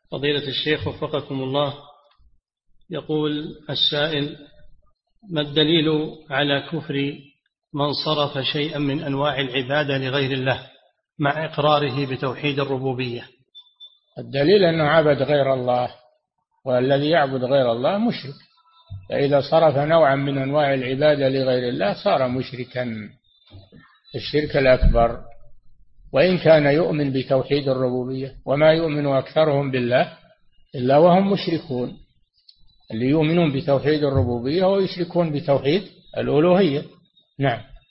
فضيلة الشيخ وفقكم الله، يقول السائل: ما الدليل على كفر من صرف شيئا من أنواع العبادة لغير الله مع إقراره بتوحيد الربوبية؟ الدليل أنه عبد غير الله، والذي يعبد غير الله مشرك، فإذا صرف نوعا من أنواع العبادة لغير الله صار مشركا الشرك الأكبر، وإن كان يؤمن بتوحيد الربوبية، وما يؤمن أكثرهم بالله إلا وهم مشركون. اللي يؤمنون بتوحيد الربوبية ويشركون بتوحيد الألوهية. نعم.